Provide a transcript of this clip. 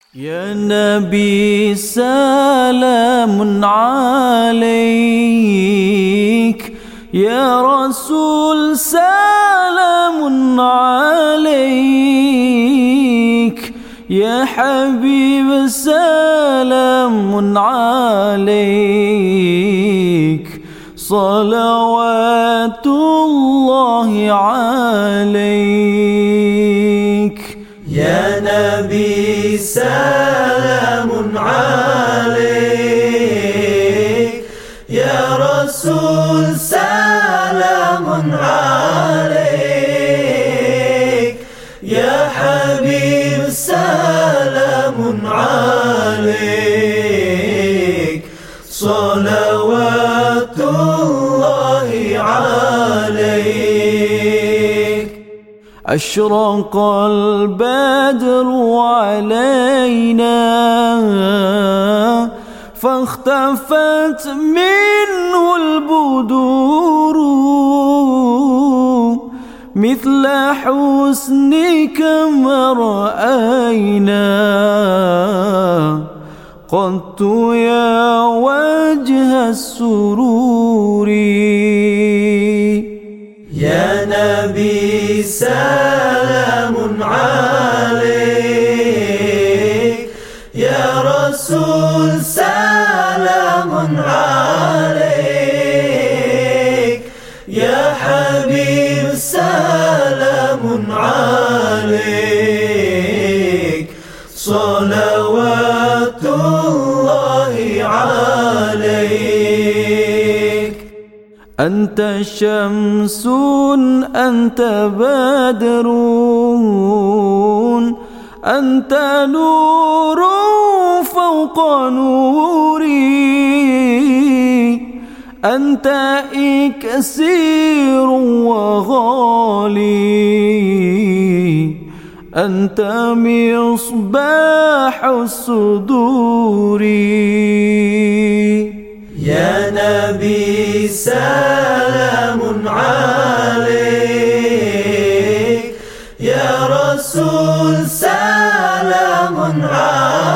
يا نبي سلام عليك، يا رسول سلام عليك، يا حبيب سلام عليك، صلوات الله عليك. يا نبي سلام عليك، يا رسول سلام عليك، يا حبيب سلام عليك، صلوات الله عليك. أشرق البدر علينا فاختفت منه البدور، مثل حسنك ما رأينا قط يا وجه السرور. يا نبي سلام عليك، يا رسول سلام عليك، يا حبيب سلام عليك، صلوات الله عليك. أنت شمس أنت بدر، أنت نور فوق نوري، أنت إكسير وغالي، أنت مصباح الصدور. يا نبي سلام عليك، يا رسول سلام عليك،